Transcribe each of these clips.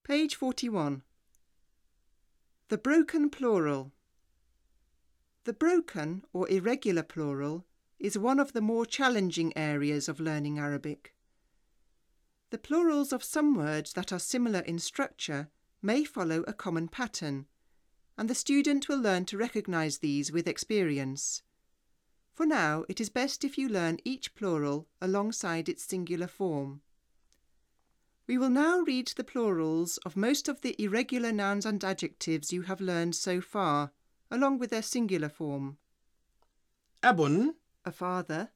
Page 41. The broken plural. The broken or irregular plural is one of the more challenging areas of learning Arabic. The plurals of some words that are similar in structure may follow a common pattern, and the student will learn to recognise these with experience. For now, it is best if you learn each plural alongside its singular form. We will now read the plurals of most of the irregular nouns and adjectives you have learned so far, along with their singular form. أب A father,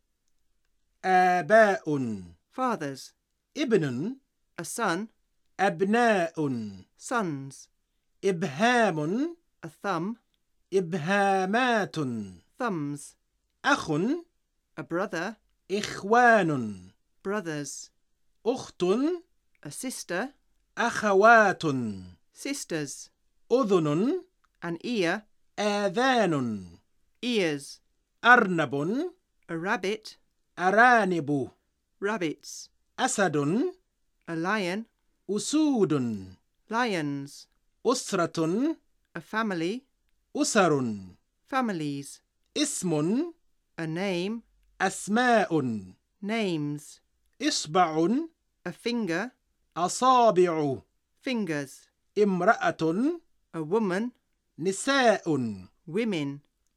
آباء fathers. ابن A son, أبناء sons. إبهام A thumb, إبهامات thumbs. أخ A brother, إخوان brothers. أخت A sister, أخوات sisters. أذن An ear, آذان ears. أرنب A rabbit, أرانب rabbits. أسد A lion, أسود lions. أسرة A family, أسر families. اسم A name, أسماء names. إصبع A finger, أصابع fingers. امرأة A woman, نساء women.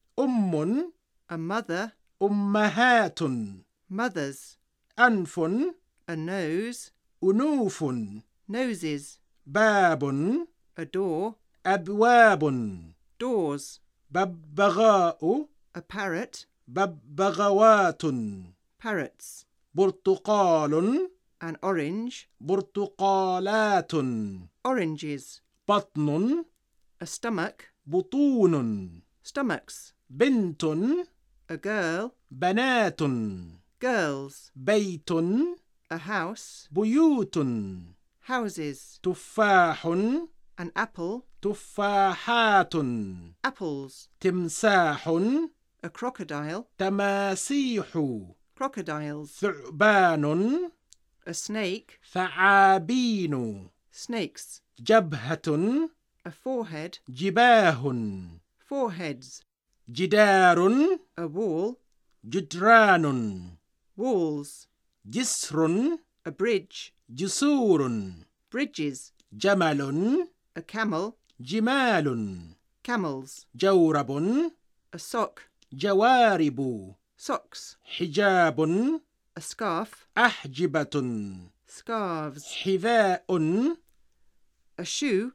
A mother, أمهات mothers. أنف A nose, أنوف noses. باب A door, أبواب doors. ببغاء A parrot, ببغوات parrots. برتقال An orange, برتقالات oranges. بطن A stomach, بطون stomachs. بنت A girl, بنات girls. بيت A house, بيوت houses. تفاح An apple, تفاحات apples. تمساح A crocodile, تماسيح crocodiles. ثعبان A snake, ثعابين snakes. جبهة A forehead, جباه foreheads. جدار A wall, جدران walls. جسر A bridge, جسور bridges. جمل A camel, جمال camels. جورب A sock, جوارب socks. حجاب A scarf, أحجبة scarves. حذاء A shoe,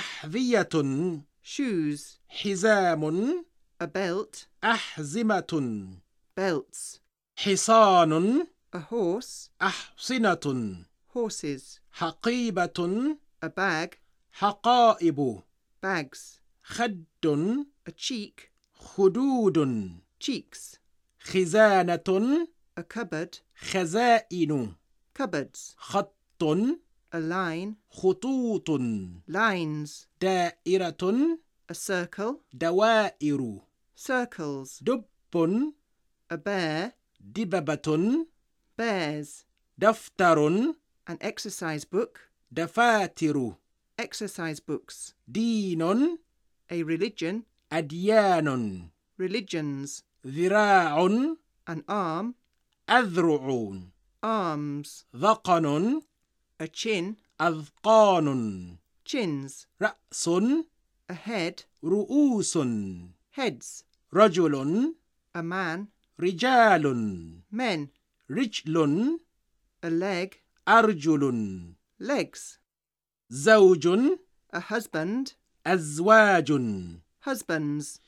أحذية shoes. حزام A belt, أحزمة belts. حصان A horse, أحصنة horses. حقيبة A bag, حقائب bags. خد A cheek, خدود cheeks. خزانة A cupboard, خزائن cupboards. خط A line, خطوط lines. دائرة A circle, دوائر circles. دب A bear, دببة bears. دفتر An exercise book, دفاتر exercise books. دين A religion, أديان religions. ذراع An arm, أذرع arms. ذقن A chin, أذقان chins. رأس A head, رؤوس heads. رجل A man, رجال men. رجل A leg, أرجل legs. زوج A husband, أزواج husbands.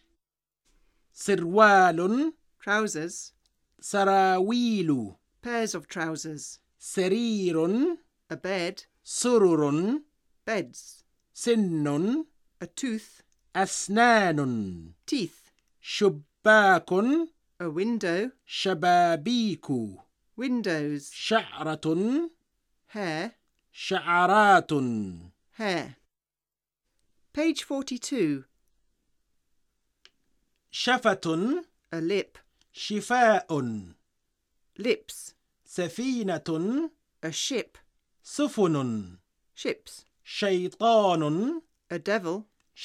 سروال Trousers, سراويل pairs of trousers. سرير A bed, سرر beds. سن A tooth, أسنان teeth. شباك A window, شبابيك windows. شعرة Hair, شعرات hair. Page 42. شفة A lip, شفاء lips. سفينة A ship, سفن ships. شيطان a devil,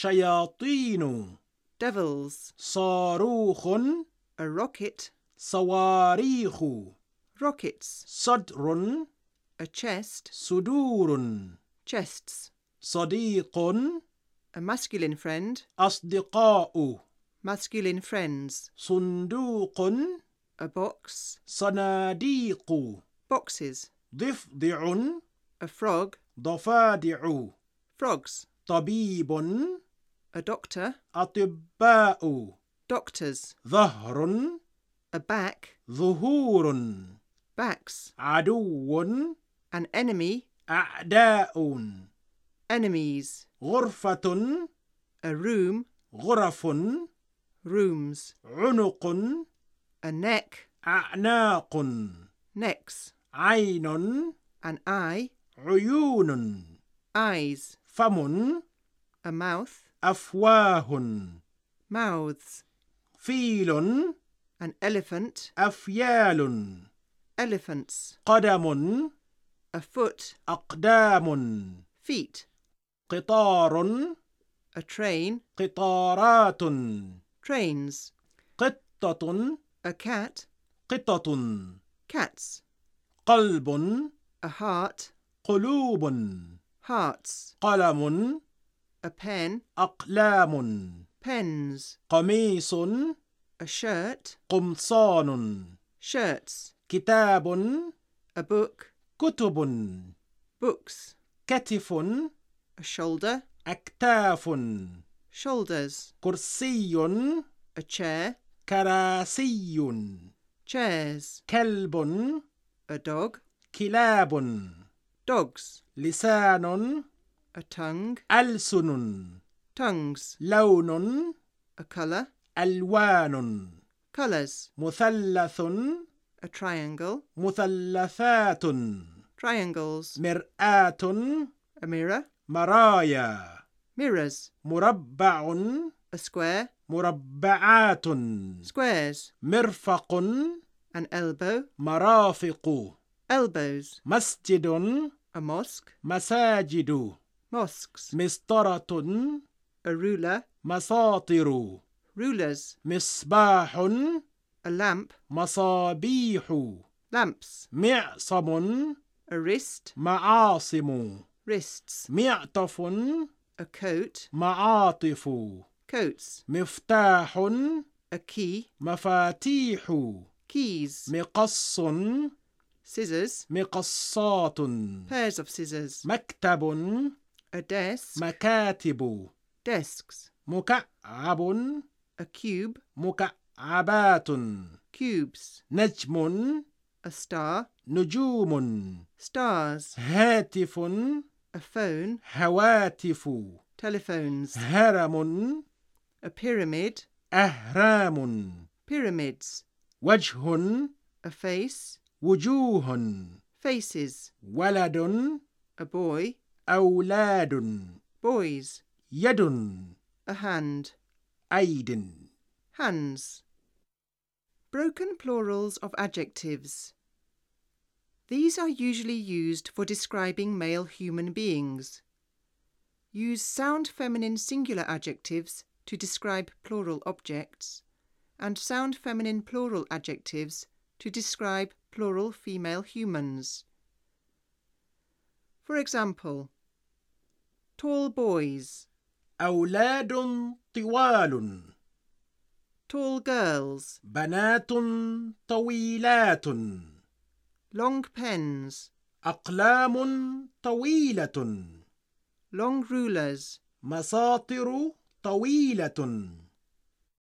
شياطين devils, صاروخ a rocket, صواريخ rockets, صدر a chest, صدور chests, صديق a masculine friend, أصدقاء masculine friends, صندوق a box, صناديق boxes, ضفدع a frog, ضفادع frogs, طبيب a doctor, أطباء doctors, ظهر a back, ظهور backs, عدو an enemy, أعداء enemies, غرفة a room, غرف rooms, عنق a neck, أعناق necks, عين an eye, عيون eyes, فم a mouth, أفواه mouths, فيل an elephant, أفيال elephants, قدم a foot, أقدام feet, قطار a train, قطارات trains, قطة a cat, قطط cats, قلب a heart, قلوب hearts, قلم a pen, أقلام pens, قميص a shirt, قمصان shirts, كتاب a book, كتب books, كتف a shoulder, أكتاف shoulders, كرسي a chair, كراسي chairs, كلب a dog, كلاب dogs, لسان a tongue, ألسن tongues, لون a colour, ألوان colours, مثلث a triangle, مثلثات triangles, مرآة a mirror, مرايا mirrors, مربع a square, مربعات squares, مرفق an elbow, مرافق elbows, مسجد a mosque, مساجد mosques, مسطرة a ruler, مساطر rulers, مصباح a lamp, مصابيح lamps, معصم a wrist, معاصم wrists, معطف a coat, معاطف coats, مفتاح a key, مفاتيح keys, مقص scissors, مقصات pairs of scissors, مكتب a desk, مكاتب desks, مكعب a cube, مكعبات cubes, نجم a star, نجوم stars, هاتف a phone, هواتف telephones, هرم a pyramid, أهرام pyramids, وجه a face, وجوه faces, ولد a boy, أولاد boys, يد a hand, أيد hands. Broken plurals of adjectives. These are usually used for describing male human beings. Use sound feminine singular adjectives to describe plural objects, and sound feminine plural adjectives to describe plural female humans. For example, tall boys, أولاد طوال tall girls, بنات طويلات long pens, أقلام طويلة long rulers, مساطر طويلة